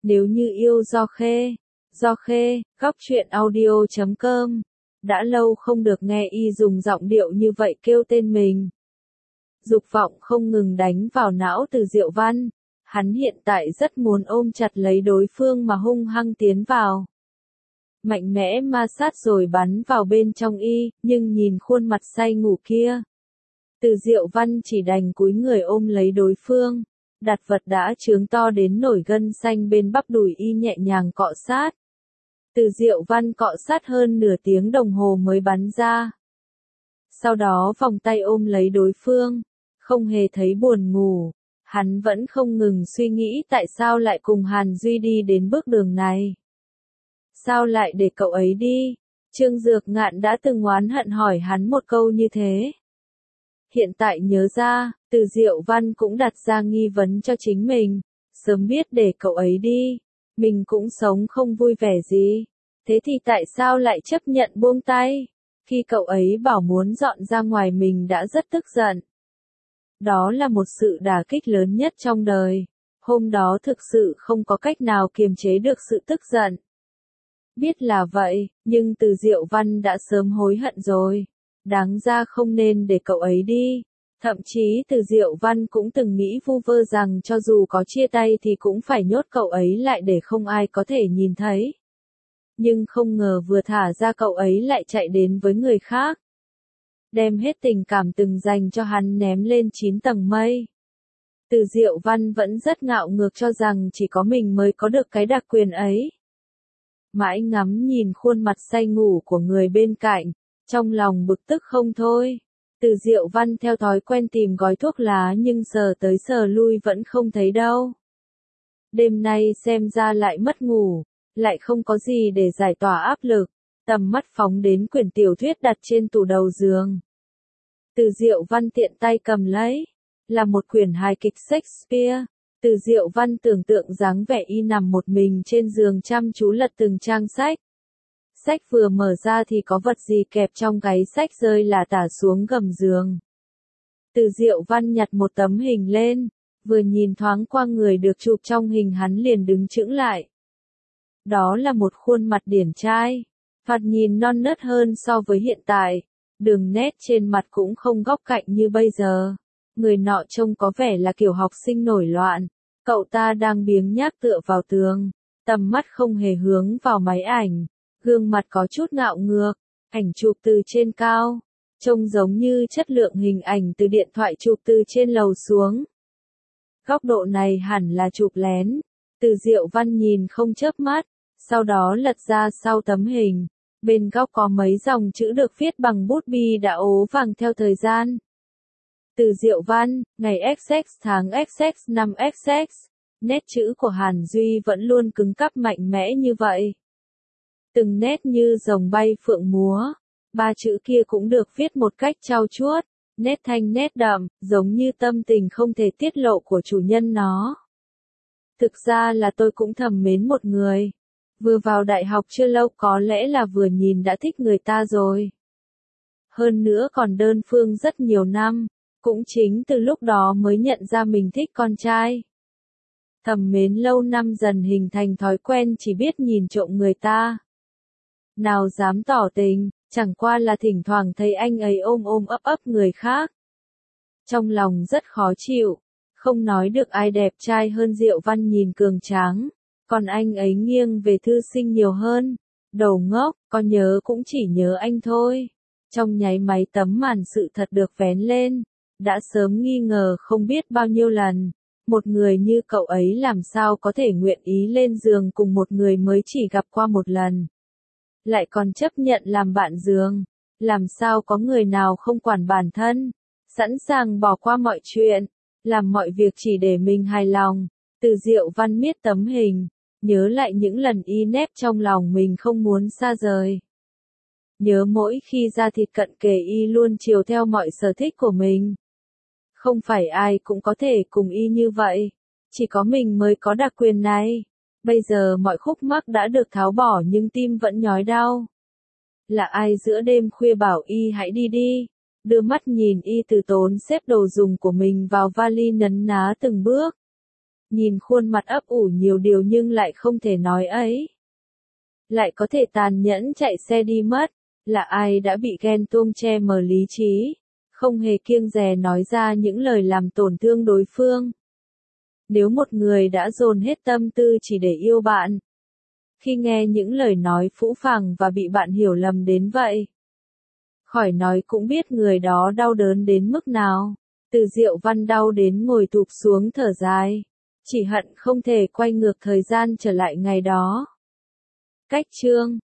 Nếu như yêu Do Khê, góc truyện audio.com. Đã lâu không được nghe y dùng giọng điệu như vậy kêu tên mình. Dục vọng không ngừng đánh vào não Từ Diệu Văn. Hắn hiện tại rất muốn ôm chặt lấy đối phương mà hung hăng tiến vào. Mạnh mẽ ma sát rồi bắn vào bên trong y, nhưng nhìn khuôn mặt say ngủ kia. Từ Diệu Văn chỉ đành cúi người ôm lấy đối phương. Đặt vật đã chướng to đến nổi gân xanh bên bắp đùi y nhẹ nhàng cọ sát. Từ Diệu Văn cọ sát hơn nửa tiếng đồng hồ mới bắn ra. Sau đó vòng tay ôm lấy đối phương, không hề thấy buồn ngủ. Hắn vẫn không ngừng suy nghĩ tại sao lại cùng Hàn Duy đi đến bước đường này. Sao lại để cậu ấy đi? Trương Dược Ngạn đã từng oán hận hỏi hắn một câu như thế. Hiện tại nhớ ra, Từ Diệu Văn cũng đặt ra nghi vấn cho chính mình. Sớm biết để cậu ấy đi, mình cũng sống không vui vẻ gì. Thế thì tại sao lại chấp nhận buông tay? Khi cậu ấy bảo muốn dọn ra ngoài mình đã rất tức giận. Đó là một sự đả kích lớn nhất trong đời. Hôm đó thực sự không có cách nào kiềm chế được sự tức giận. Biết là vậy, nhưng Từ Diệu Văn đã sớm hối hận rồi. Đáng ra không nên để cậu ấy đi. Thậm chí Từ Diệu Văn cũng từng nghĩ vu vơ rằng cho dù có chia tay thì cũng phải nhốt cậu ấy lại để không ai có thể nhìn thấy. Nhưng không ngờ vừa thả ra cậu ấy lại chạy đến với người khác. Đem hết tình cảm từng dành cho hắn ném lên 9 tầng mây. Từ Diệu Văn vẫn rất ngạo ngược cho rằng chỉ có mình mới có được cái đặc quyền ấy. Mãi ngắm nhìn khuôn mặt say ngủ của người bên cạnh, trong lòng bực tức không thôi. Từ Diệu Văn theo thói quen tìm gói thuốc lá nhưng sờ tới sờ lui vẫn không thấy đâu. Đêm nay xem ra lại mất ngủ, lại không có gì để giải tỏa áp lực, tầm mắt phóng đến quyển tiểu thuyết đặt trên tủ đầu giường. Từ Diệu Văn tiện tay cầm lấy, là một quyển hài kịch Shakespeare. Từ Diệu Văn tưởng tượng dáng vẻ y nằm một mình trên giường chăm chú lật từng trang sách. Sách vừa mở ra thì có vật gì kẹp trong gáy sách rơi là tả xuống gầm giường. Từ Diệu Văn nhặt một tấm hình lên, vừa nhìn thoáng qua người được chụp trong hình hắn liền đứng chững lại. Đó là một khuôn mặt điển trai, thoạt nhìn non nớt hơn so với hiện tại, đường nét trên mặt cũng không góc cạnh như bây giờ. Người nọ trông có vẻ là kiểu học sinh nổi loạn, cậu ta đang biếng nhác tựa vào tường, tầm mắt không hề hướng vào máy ảnh, gương mặt có chút ngạo ngược, ảnh chụp từ trên cao, trông giống như chất lượng hình ảnh từ điện thoại chụp từ trên lầu xuống. Góc độ này hẳn là chụp lén. Từ Diệu Văn nhìn không chớp mắt, sau đó lật ra sau tấm hình, bên góc có mấy dòng chữ được viết bằng bút bi đã ố vàng theo thời gian. Từ Diệu Văn, ngày XX tháng XX năm XX, nét chữ của Hàn Duy vẫn luôn cứng cáp mạnh mẽ như vậy. Từng nét như rồng bay phượng múa, ba chữ kia cũng được viết một cách trau chuốt, nét thanh nét đậm, giống như tâm tình không thể tiết lộ của chủ nhân nó. Thực ra là tôi cũng thầm mến một người. Vừa vào đại học chưa lâu có lẽ là vừa nhìn đã thích người ta rồi. Hơn nữa còn đơn phương rất nhiều năm, cũng chính từ lúc đó mới nhận ra mình thích con trai. Thầm mến lâu năm dần hình thành thói quen chỉ biết nhìn trộm người ta. Nào dám tỏ tình, chẳng qua là thỉnh thoảng thấy anh ấy ôm ôm ấp ấp người khác. Trong lòng rất khó chịu, không nói được ai đẹp trai hơn Diệu Văn nhìn cường tráng, còn anh ấy nghiêng về thư sinh nhiều hơn. Đầu ngốc, có nhớ cũng chỉ nhớ anh thôi. Trong nháy máy tấm màn sự thật được vén lên, đã sớm nghi ngờ không biết bao nhiêu lần. Một người như cậu ấy làm sao có thể nguyện ý lên giường cùng một người mới chỉ gặp qua một lần. Lại còn chấp nhận làm bạn giường. Làm sao có người nào không quản bản thân, sẵn sàng bỏ qua mọi chuyện, làm mọi việc chỉ để mình hài lòng. Từ Diệu Văn miết tấm hình, nhớ lại những lần y nép trong lòng mình không muốn xa rời. Nhớ mỗi khi ra thịt cận kề y luôn chiều theo mọi sở thích của mình. Không phải ai cũng có thể cùng y như vậy, chỉ có mình mới có đặc quyền này. Bây giờ mọi khúc mắc đã được tháo bỏ nhưng tim vẫn nhói đau. Là ai giữa đêm khuya bảo y hãy đi đi, đưa mắt nhìn y từ tốn xếp đồ dùng của mình vào vali nấn ná từng bước. Nhìn khuôn mặt ấp ủ nhiều điều nhưng lại không thể nói ấy. Lại có thể tàn nhẫn chạy xe đi mất. Là ai đã bị ghen tuông che mờ lý trí, không hề kiêng dè nói ra những lời làm tổn thương đối phương. Nếu một người đã dồn hết tâm tư chỉ để yêu bạn, khi nghe những lời nói phũ phàng và bị bạn hiểu lầm đến vậy, khỏi nói cũng biết người đó đau đớn đến mức nào. Từ Diệu Văn đau đến ngồi thụp xuống thở dài, chỉ hận không thể quay ngược thời gian trở lại ngày đó. Cách chương